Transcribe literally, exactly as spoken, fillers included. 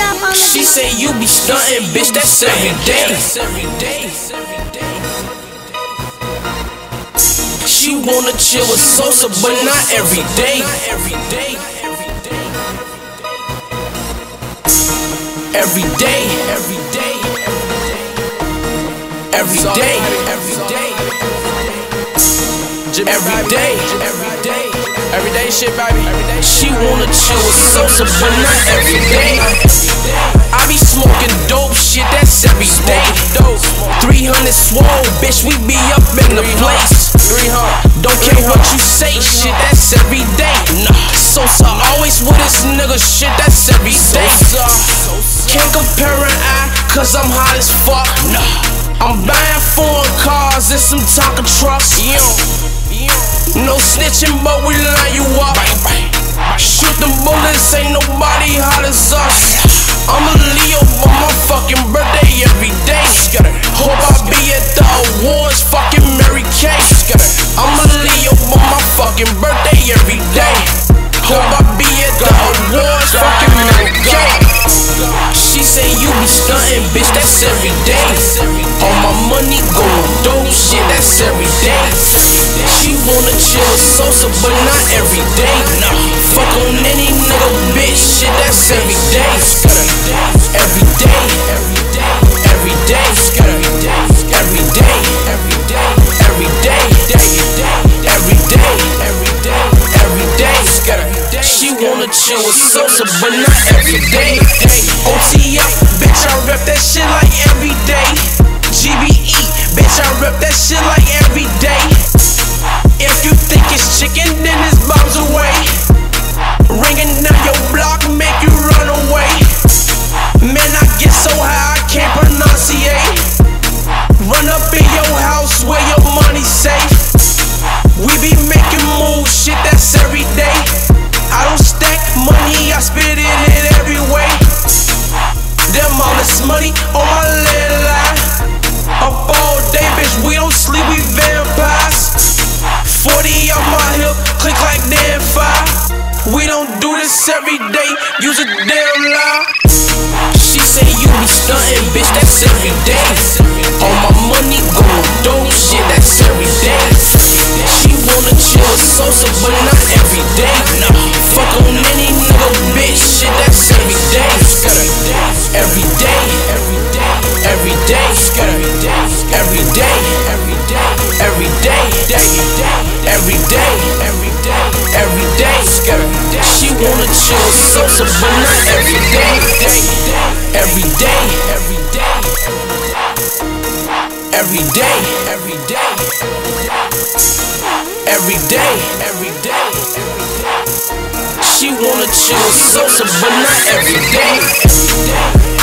She say you be stuntin', bitch, that's every day. She wanna chill with Sosa, but not every day. Every day, every day, every day, every day, every day, every day, everyday shit, baby. She wanna chill with Sosa, but not every day. I be smoking dope shit, that's every day. three hundred swole, bitch, we be up in the place. Don't care what you say, shit, that's every day. Nah, Sosa always with his nigga, shit, that's every day. Can't compare an eye, cause I'm hot as fuck. Nah, I'm buying foreign cars and some Tonka trucks. No snitching, but we line you up. Shoot them bullets, ain't nobody hot as us. I'm a Leo on my fucking birthday every day. Hope I be at the awards, fucking Mary Kay. I'm a Leo on my fucking birthday every day. Hope I be at the awards, fucking Mary Kay. She say you be stuntin', bitch, that's every day. All my money going dope, shit, that's every day. She wanna chill with Sosa, but not every day. Nah, fuck on any nigga, bitch, shit, that's every day. Every day, every day, every day, every day, every day, every day, every day, every day, every day. She wanna chill with Sosa, but not every day. O T F, bitch, I rep that shit like every day. G B E, bitch, I rep that shit like every day. If you think it's chicken, then it's bombs away. Ringing down your block, make you run away. Man, I get so high, I can't pronunciate. Run up in your house where your money's safe. We be making moves, shit, that's every day. I don't stack money, I spit it in every way. Them all this money on my landline. Up all day, bitch, we don't sleep, we vampires. Forty on my hip, click like damn fire. We don't do this every day, use a damn lie. She say you be stuntin', bitch, that's every day. All my money going dope, shit, that's every day. She wanna chill with Sosa, but not every day. Nah, fuck on any nigga, bitch, shit, that's every day. Every day, every day, every day, every day, every day, every day, every day, every day, every day, every day. She wanna chill with Sosa, but not every day. Every day, every day, every day, every day, every day, every day. She wanna chill with Sosa, but not every day.